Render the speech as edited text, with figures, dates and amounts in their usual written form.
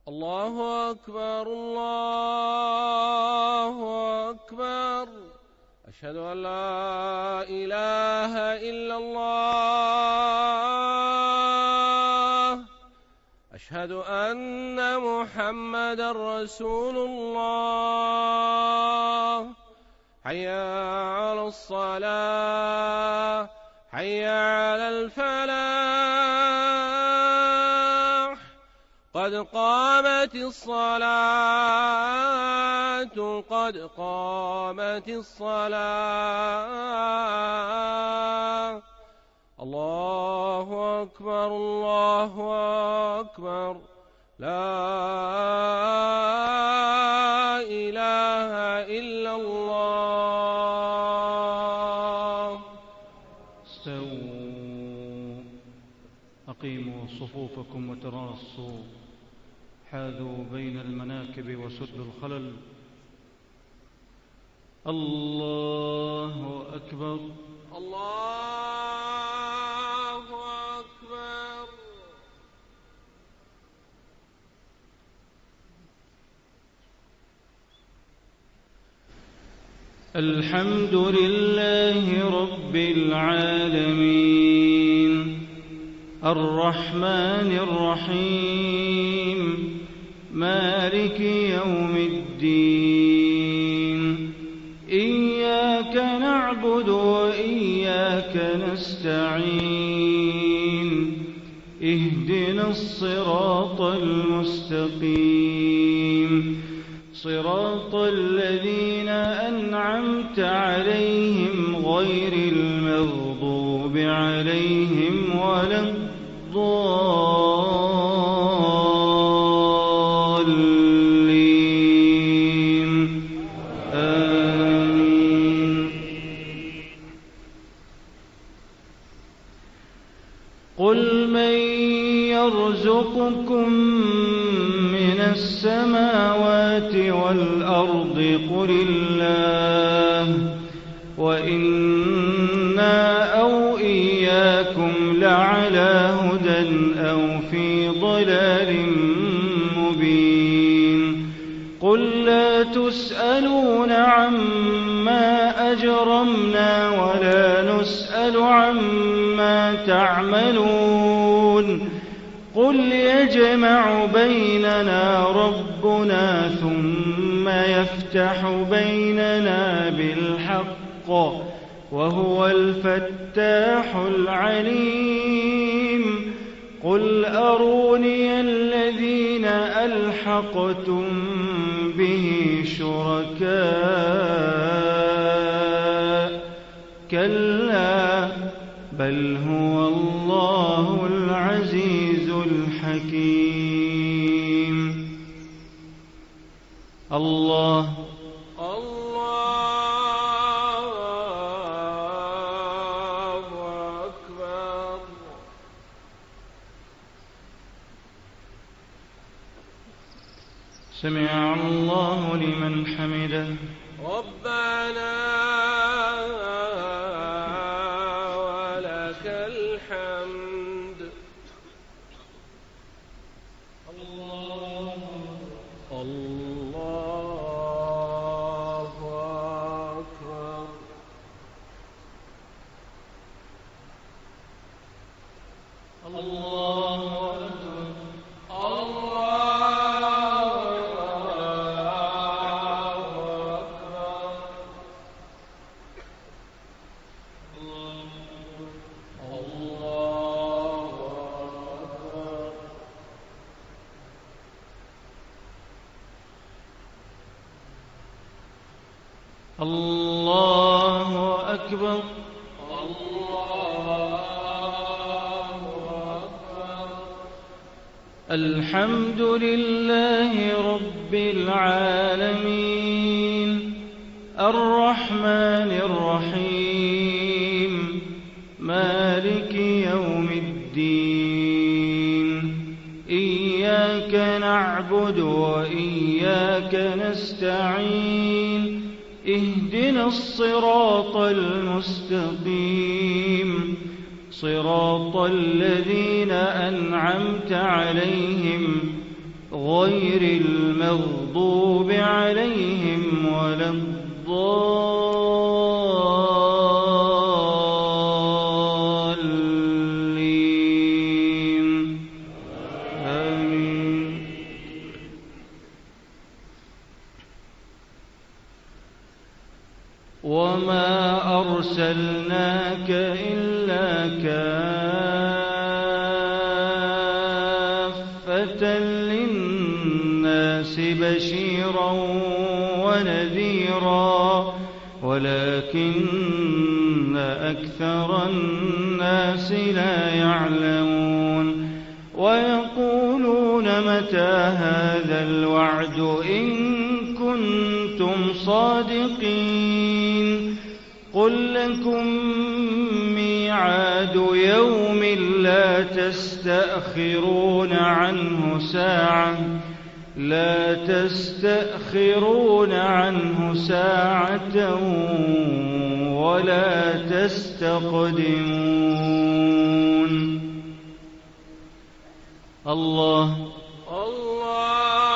الله أكبر الله أكبر. أشهد أن لا إله إلا الله. أشهد أن محمدا رسول الله. حي على الصلاة حي على الفلاح. قد قامت الصلاة قد قامت الصلاة. الله أكبر الله أكبر. لا إله إلا الله. استووا أقيموا صفوفكم وتراصوا، حاذوا بين المناكب وسدوا الخلل. الله أكبر الله أكبر. الحمد لله رب العالمين، الرحمن الرحيم، مالك يوم الدين. إياك نعبد وإياك نستعين. اهدنا الصراط المستقيم، صراط الذين أنعمت عليهم غير المغضوب عليهم ولا الضالين. آمين. قل من يرزقكم من السماوات والأرض؟ قل الله، وإنا أو إياكم لعلى هدى أو في ضلال مبين. قل لا تسألون عما أجرمنا ولا نسأل عما تعملون. قل يجمع بيننا ربنا ثم يفتح بيننا بالحق وهو الفتاح العليم. قل أروني الذين ألحقتم به شركاء. كلا بل هو الله العزيز الحكيم. الله أكبر. سمع الله لمن حمده. ربنا ولك الحمد. الله أكبر. الله أكبر. الله أكبر. الحمد لله رب العالمين، الرحمن الرحيم، مالك يوم الدين. إياك نعبد وإياك نستعين. اهدنا الصراط المستقيم، صراط الذين أنعمت عليهم غير المغضوب عليهم ولا الضالين آمين. وما أرسلناك إلا كافة للناس بشيرا ونذيرا ولكن أكثر الناس لا يعلمون. ويقولون متى هذا الوعد إن كنتم صادقين. قل لكم ميعاد يوم لا تستأخرون عنه ساعة ولا تستقدمون. الله